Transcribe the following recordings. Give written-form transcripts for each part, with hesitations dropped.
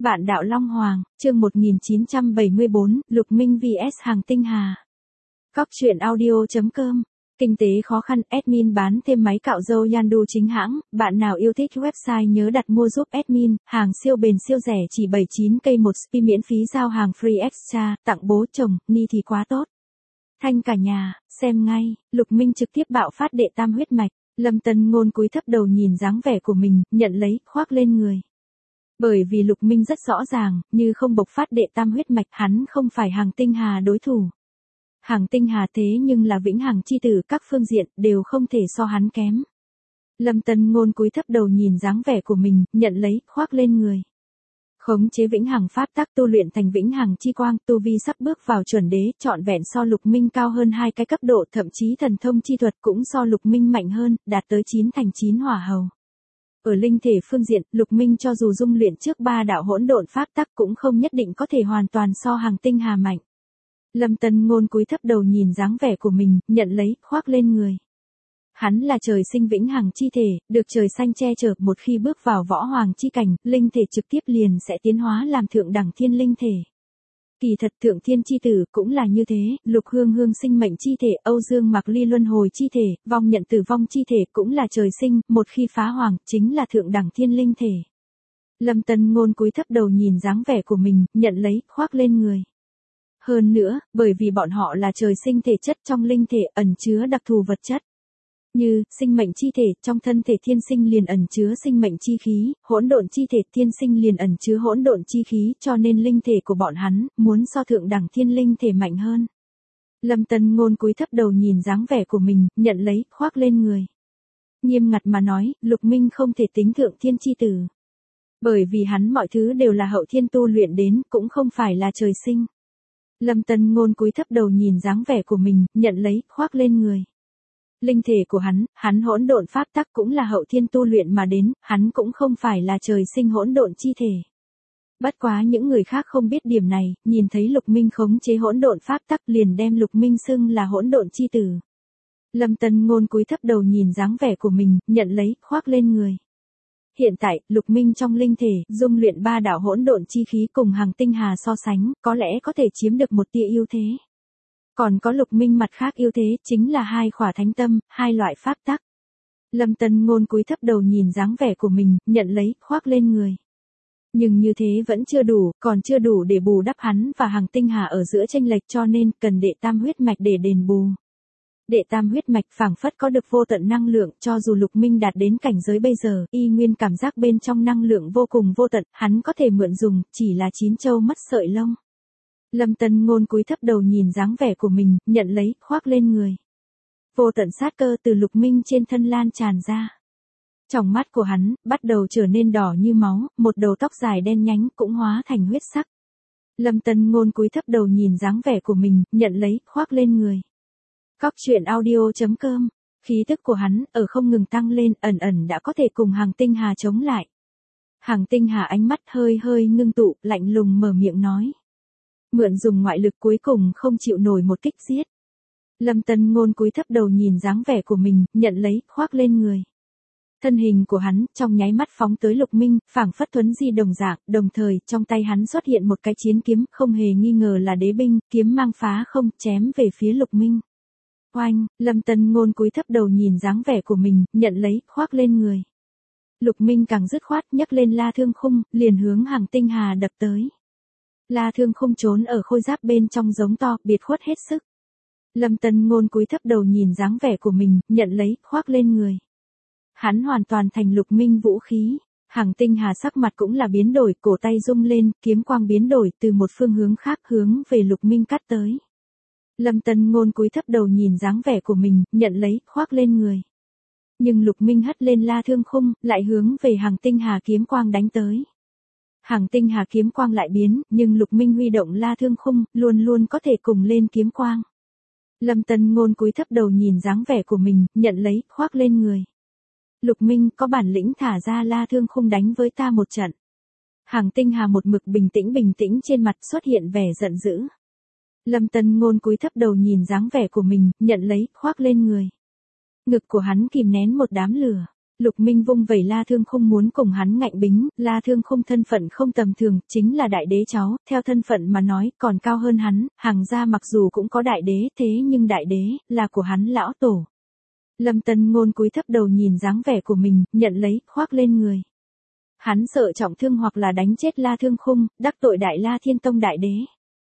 Vạn đạo Long Hoàng, chương 1974, Lục Minh vs Hằng Tinh Hà. Góc truyện audio.com. Kinh tế khó khăn, admin bán thêm máy cạo râu Yandu chính hãng, bạn nào yêu thích website nhớ đặt mua giúp admin, hàng siêu bền siêu rẻ chỉ 79k một spi miễn phí giao hàng free extra, tặng bố chồng, ni thì quá tốt. Thanh cả nhà, xem ngay, Lục Minh trực tiếp bạo phát đệ tam huyết mạch, Lâm Tân Ngôn cúi thấp đầu nhìn dáng vẻ của mình, nhận lấy, khoác lên người. Bởi vì Lục Minh rất rõ ràng, như không bộc phát đệ tam huyết mạch hắn không phải Hằng Tinh Hà đối thủ. Hằng Tinh Hà thế nhưng là vĩnh hằng chi tử các phương diện đều không thể so hắn kém. Lâm Tân Ngôn cúi thấp đầu nhìn dáng vẻ của mình, nhận lấy, khoác lên người. Khống chế vĩnh hằng pháp tắc tu luyện thành vĩnh hằng chi quang, tu vi sắp bước vào chuẩn đế, trọn vẹn so Lục Minh cao hơn 2 cái cấp độ, thậm chí thần thông chi thuật cũng so Lục Minh mạnh hơn, đạt tới 9 thành 9 hỏa hầu. Ở linh thể phương diện, Lục Minh cho dù dung luyện trước 3 đạo hỗn độn pháp tắc cũng không nhất định có thể hoàn toàn so Hằng Tinh Hà mạnh. Lâm Tân Ngôn cúi thấp đầu nhìn dáng vẻ của mình, nhận lấy, khoác lên người. Hắn là trời sinh vĩnh hằng chi thể, được trời xanh che chở, một khi bước vào võ hoàng chi cảnh, linh thể trực tiếp liền sẽ tiến hóa làm thượng đẳng thiên linh thể. Kỳ thật thượng thiên chi tử cũng là như thế, Lục Hương Hương sinh mệnh chi thể, Âu Dương Mạc Ly luân hồi chi thể, vong nhận tử vong chi thể cũng là trời sinh, một khi phá hoàng, chính là thượng đẳng thiên linh thể. Lâm Tân Ngôn cúi thấp đầu nhìn dáng vẻ của mình, nhận lấy, khoác lên người. Hơn nữa, bởi vì bọn họ là trời sinh thể chất trong linh thể ẩn chứa đặc thù vật chất. Như, sinh mệnh chi thể, trong thân thể thiên sinh liền ẩn chứa sinh mệnh chi khí, hỗn độn chi thể thiên sinh liền ẩn chứa hỗn độn chi khí, cho nên linh thể của bọn hắn, muốn so thượng đẳng thiên linh thể mạnh hơn. Lâm Tân Ngôn cúi thấp đầu nhìn dáng vẻ của mình, nhận lấy, khoác lên người. Nghiêm ngặt mà nói, Lục Minh không thể tính thượng thiên chi tử. Bởi vì hắn mọi thứ đều là hậu thiên tu luyện đến, cũng không phải là trời sinh. Lâm Tân Ngôn cúi thấp đầu nhìn dáng vẻ của mình, nhận lấy, khoác lên người. Linh thể của hắn hỗn độn pháp tắc cũng là hậu thiên tu luyện mà đến, hắn cũng không phải là trời sinh hỗn độn chi thể. Bất quá những người khác không biết điểm này, nhìn thấy Lục Minh khống chế hỗn độn pháp tắc liền đem Lục Minh xưng là hỗn độn chi tử. Lâm Tân Ngôn cúi thấp đầu nhìn dáng vẻ của mình, nhận lấy, khoác lên người. Hiện tại, Lục Minh trong linh thể, dung luyện 3 đạo hỗn độn chi khí cùng Hằng Tinh Hà so sánh, có lẽ có thể chiếm được một tia ưu thế. Còn có Lục Minh mặt khác ưu thế, chính là 2 khỏa thánh tâm, 2 loại pháp tắc. Lâm Tân Ngôn cúi thấp đầu nhìn dáng vẻ của mình, nhận lấy, khoác lên người. Nhưng như thế vẫn chưa đủ, còn chưa đủ để bù đắp hắn và Hằng Tinh Hà ở giữa chênh lệch, cho nên cần đệ tam huyết mạch để đền bù. Đệ tam huyết mạch phảng phất có được vô tận năng lượng, cho dù Lục Minh đạt đến cảnh giới bây giờ, y nguyên cảm giác bên trong năng lượng vô cùng vô tận, hắn có thể mượn dùng, chỉ là 9 châu mất sợi lông. Lâm Tân Ngôn cúi thấp đầu nhìn dáng vẻ của mình, nhận lấy, khoác lên người. Vô tận sát cơ từ Lục Minh trên thân lan tràn ra. Trong mắt của hắn, bắt đầu trở nên đỏ như máu, một đầu tóc dài đen nhánh cũng hóa thành huyết sắc. Lâm Tân Ngôn cúi thấp đầu nhìn dáng vẻ của mình, nhận lấy, khoác lên người. Góc truyện audio.com. Khí tức của hắn, ở không ngừng tăng lên, ẩn ẩn đã có thể cùng Hằng Tinh Hà chống lại. Hằng Tinh Hà ánh mắt hơi hơi ngưng tụ, lạnh lùng mở miệng nói. Mượn dùng ngoại lực cuối cùng không chịu nổi một kích giết. Lâm Tân Ngôn cúi thấp đầu nhìn dáng vẻ của mình, nhận lấy, khoác lên người. Thân hình của hắn, trong nháy mắt phóng tới Lục Minh, phảng phất thuấn di đồng dạng, đồng thời, trong tay hắn xuất hiện một cái chiến kiếm, không hề nghi ngờ là đế binh, kiếm mang phá không, chém về phía Lục Minh. Oanh, Lâm Tân Ngôn cúi thấp đầu nhìn dáng vẻ của mình, nhận lấy, khoác lên người. Lục Minh càng dứt khoát nhấc lên La Thương Khung, liền hướng Hằng Tinh Hà đập tới. La Thương Khung trốn ở khôi giáp bên trong giống to, biệt khuất hết sức. Lâm Tân Ngôn cúi thấp đầu nhìn dáng vẻ của mình, nhận lấy, khoác lên người. Hắn hoàn toàn thành Lục Minh vũ khí. Hằng Tinh Hà sắc mặt cũng là biến đổi, cổ tay rung lên, kiếm quang biến đổi từ một phương hướng khác hướng về Lục Minh cắt tới. Lâm Tân Ngôn cúi thấp đầu nhìn dáng vẻ của mình, nhận lấy, khoác lên người. Nhưng Lục Minh hất lên La Thương Khung, lại hướng về Hằng Tinh Hà kiếm quang đánh tới. Hằng Tinh Hà kiếm quang lại biến, nhưng Lục Minh huy động La Thương Khung, luôn luôn có thể cùng lên kiếm quang. Lâm Tân Ngôn cúi thấp đầu nhìn dáng vẻ của mình, nhận lấy, khoác lên người. Lục Minh có bản lĩnh thả ra La Thương Khung đánh với ta một trận. Hằng Tinh Hà một mực bình tĩnh trên mặt xuất hiện vẻ giận dữ. Lâm Tân Ngôn cúi thấp đầu nhìn dáng vẻ của mình, nhận lấy, khoác lên người. Ngực của hắn kìm nén một đám lửa. Lục Minh vung vẩy La Thương Khung muốn cùng hắn ngạnh bính, La Thương Khung thân phận không tầm thường, chính là đại đế cháu, theo thân phận mà nói, còn cao hơn hắn, Hàng gia mặc dù cũng có đại đế, thế nhưng đại đế, là của hắn lão tổ. Lâm Tân Ngôn cúi thấp đầu nhìn dáng vẻ của mình, nhận lấy, khoác lên người. Hắn sợ trọng thương hoặc là đánh chết La Thương Khung, đắc tội Đại La Thiên Tông đại đế.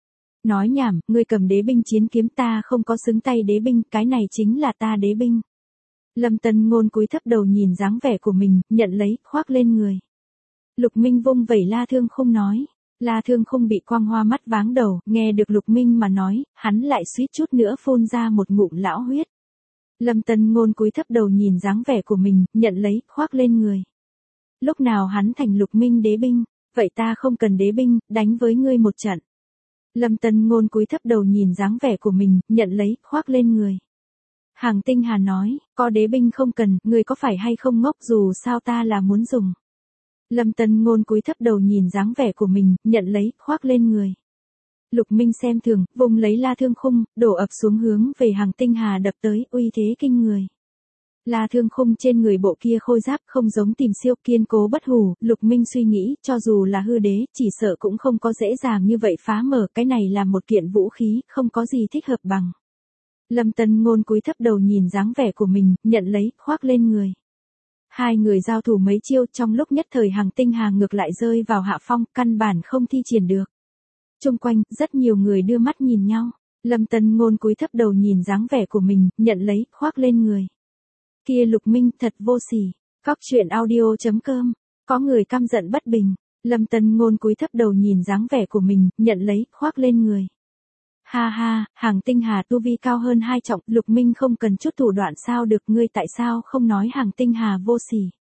Nói nhảm, ngươi cầm đế binh chiến kiếm ta không có xứng tay đế binh, cái này chính là ta đế binh. Lâm Tân Ngôn cúi thấp đầu nhìn dáng vẻ của mình, nhận lấy, khoác lên người. Lục Minh vung vẩy La Thương Khung nói. La Thương Khung bị quang hoa mắt váng đầu, nghe được Lục Minh mà nói, hắn lại suýt chút nữa phun ra một ngụm lão huyết. Lâm Tân Ngôn cúi thấp đầu nhìn dáng vẻ của mình, nhận lấy, khoác lên người. Lúc nào hắn thành Lục Minh đế binh, vậy ta không cần đế binh, đánh với ngươi một trận. Lâm Tân Ngôn cúi thấp đầu nhìn dáng vẻ của mình, nhận lấy, khoác lên người. Hàng Tinh Hà nói, có đế binh không cần, ngươi có phải hay không ngốc, dù sao ta là muốn dùng. Lâm Tân Ngôn cúi thấp đầu nhìn dáng vẻ của mình, nhận lấy, khoác lên người. Lục Minh xem thường, vùng lấy La Thương Khung, đổ ập xuống hướng về Hàng Tinh Hà đập tới, uy thế kinh người. La Thương Khung trên người bộ kia khôi giáp không giống Tìm Siêu, kiên cố bất hủ, Lục Minh suy nghĩ, cho dù là hư đế, chỉ sợ cũng không có dễ dàng như vậy phá mở, cái này là một kiện vũ khí, không có gì thích hợp bằng. Lâm Tân Ngôn cúi thấp đầu nhìn dáng vẻ của mình, nhận lấy, khoác lên người. Hai người giao thủ mấy chiêu, trong lúc nhất thời Hàng Tinh Hà ngược lại rơi vào hạ phong, căn bản không thi triển được. Chung quanh, rất nhiều người đưa mắt nhìn nhau. Lâm Tân Ngôn cúi thấp đầu nhìn dáng vẻ của mình, nhận lấy, khoác lên người. Kia Lục Minh thật vô sỉ. Cóc truyện audio.com. Có người căm giận bất bình. Lâm Tân Ngôn cúi thấp đầu nhìn dáng vẻ của mình, nhận lấy, khoác lên người. Ha ha, Hàng Tinh Hà tu vi cao hơn 2 trọng, Lục Minh không cần chút thủ đoạn sao được, ngươi tại sao không nói Hàng Tinh Hà vô sỉ.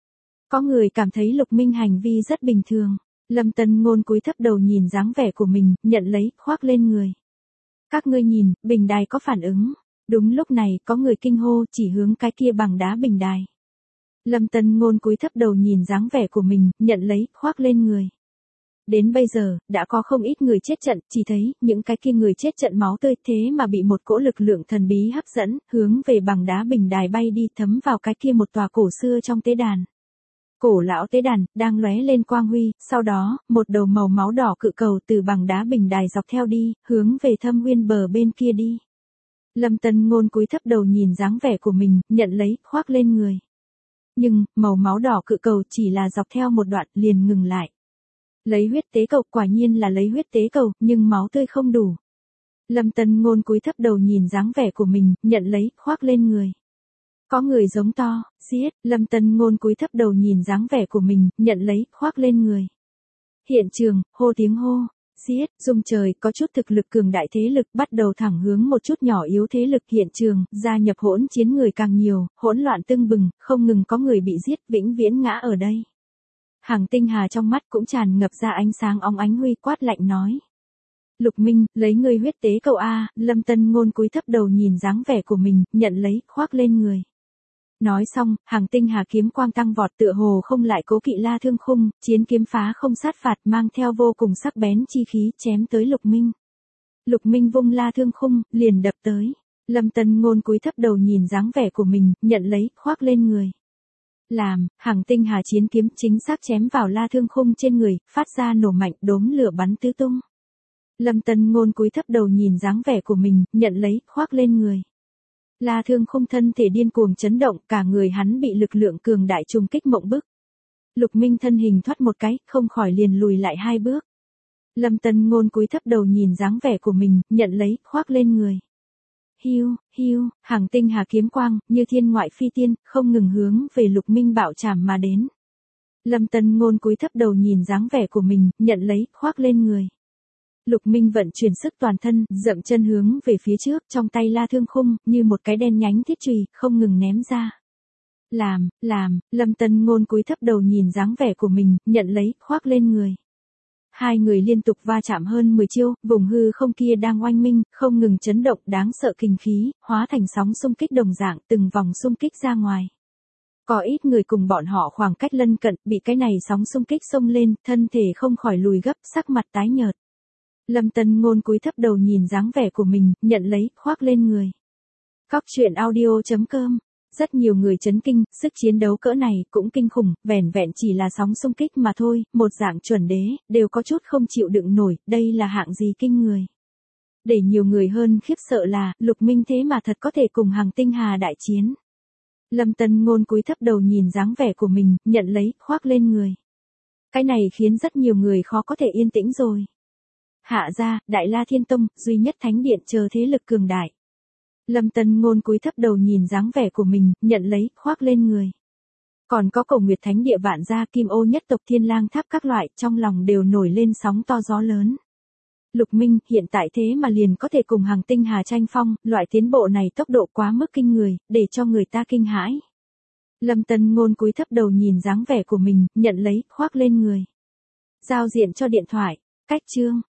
Có người cảm thấy Lục Minh hành vi rất bình thường. Lâm Tân Ngôn cúi thấp đầu nhìn dáng vẻ của mình, nhận lấy, khoác lên người. Các ngươi nhìn, bình đài có phản ứng. Đúng lúc này, có người kinh hô, chỉ hướng cái kia bằng đá bình đài. Lâm Tân Ngôn cúi thấp đầu nhìn dáng vẻ của mình, nhận lấy, khoác lên người. Đến bây giờ, đã có không ít người chết trận, chỉ thấy, những cái kia người chết trận máu tươi thế mà bị một cỗ lực lượng thần bí hấp dẫn, hướng về bằng đá bình đài bay đi, thấm vào cái kia một tòa cổ xưa trong tế đàn. Cổ lão tế đàn, đang lóe lên quang huy, sau đó, một đầu màu máu đỏ cự cầu từ bằng đá bình đài dọc theo đi, hướng về Thâm Uyên bờ bên kia đi. Lâm Tân Ngôn cúi thấp đầu nhìn dáng vẻ của mình, nhận lấy, khoác lên người. Nhưng, màu máu đỏ cự cầu chỉ là dọc theo một đoạn, liền ngừng lại. Lấy huyết tế cầu, quả nhiên là lấy huyết tế cầu, nhưng máu tươi không đủ. Lâm Tân Ngôn cúi thấp đầu nhìn dáng vẻ của mình, nhận lấy, khoác lên người. Có người giống to, giết, Lâm Tân Ngôn cúi thấp đầu nhìn dáng vẻ của mình, nhận lấy, khoác lên người. Hiện trường, hô tiếng hô, giết, rung trời, có chút thực lực cường đại thế lực bắt đầu thẳng hướng một chút nhỏ yếu thế lực hiện trường, gia nhập hỗn chiến người càng nhiều, hỗn loạn tưng bừng, không ngừng có người bị giết, vĩnh viễn ngã ở đây. Hàng Tinh Hà trong mắt cũng tràn ngập ra ánh sáng óng ánh huy, quát lạnh nói. Lục Minh, lấy ngươi huyết tế cầu A, Lâm Tân Ngôn cúi thấp đầu nhìn dáng vẻ của mình, nhận lấy, khoác lên người. Nói xong, Hàng Tinh Hà kiếm quang tăng vọt tựa hồ không lại cố kỵ La Thương Khung, chiến kiếm phá không sát phạt mang theo vô cùng sắc bén chi khí chém tới Lục Minh. Lục Minh vung La Thương Khung, liền đập tới. Lâm Tân Ngôn cúi thấp đầu nhìn dáng vẻ của mình, nhận lấy, khoác lên người. Làm, Hàng Tinh Hà chiến kiếm chính xác chém vào La Thương Khung trên người, phát ra nổ mạnh, đốm lửa bắn tứ tung. Lâm Tân Ngôn cúi thấp đầu nhìn dáng vẻ của mình, nhận lấy, khoác lên người. La Thương Khung thân thể điên cuồng chấn động, cả người hắn bị lực lượng cường đại trùng kích mộng bức. Lục Minh thân hình thoát một cái, không khỏi liền lùi lại 2 bước. Lâm Tân Ngôn cúi thấp đầu nhìn dáng vẻ của mình, nhận lấy, khoác lên người. Hiu, hiu, Hàng Tinh Hà kiếm quang, như thiên ngoại phi tiên, không ngừng hướng về Lục Minh bạo chạm mà đến. Lâm Tân Ngôn cúi thấp đầu nhìn dáng vẻ của mình, nhận lấy, khoác lên người. Lục Minh vận chuyển sức toàn thân, dậm chân hướng về phía trước, trong tay La Thương Khung, như một cái đen nhánh thiết chùy, không ngừng ném ra. Làm, Lâm Tân Ngôn cúi thấp đầu nhìn dáng vẻ của mình, nhận lấy, khoác lên người. Hai người liên tục va chạm hơn 10 chiêu, vùng hư không kia đang oanh minh, không ngừng chấn động đáng sợ kinh khí, hóa thành sóng xung kích đồng dạng, từng vòng xung kích ra ngoài. Có ít người cùng bọn họ khoảng cách lân cận, bị cái này sóng xung kích xông lên, thân thể không khỏi lùi gấp, sắc mặt tái nhợt. Lâm Tân Ngôn cúi thấp đầu nhìn dáng vẻ của mình, nhận lấy, khoác lên người. Cóc truyện audio.com Rất nhiều người chấn kinh, sức chiến đấu cỡ này cũng kinh khủng, vẻn vẹn chỉ là sóng xung kích mà thôi, một dạng chuẩn đế, đều có chút không chịu đựng nổi, đây là hạng gì kinh người. Để nhiều người hơn khiếp sợ là, Lục Minh thế mà thật có thể cùng Hằng Tinh Hà đại chiến. Lâm Tân Ngôn cúi thấp đầu nhìn dáng vẻ của mình, nhận lấy, khoác lên người. Cái này khiến rất nhiều người khó có thể yên tĩnh rồi. Hạ gia, Đại La Thiên Tông, duy nhất thánh điện chờ thế lực cường đại. Lâm Tân Ngôn cúi thấp đầu nhìn dáng vẻ của mình, nhận lấy, khoác lên người. Còn có Cổ Nguyệt Thánh Địa Vạn gia, Kim Ô nhất tộc, Thiên Lang Tháp các loại, trong lòng đều nổi lên sóng to gió lớn. Lục Minh hiện tại thế mà liền có thể cùng Hằng Tinh Hà tranh phong, loại tiến bộ này tốc độ quá mức kinh người, để cho người ta kinh hãi. Lâm Tân Ngôn cúi thấp đầu nhìn dáng vẻ của mình, nhận lấy, khoác lên người. Giao diện cho điện thoại, cách chương.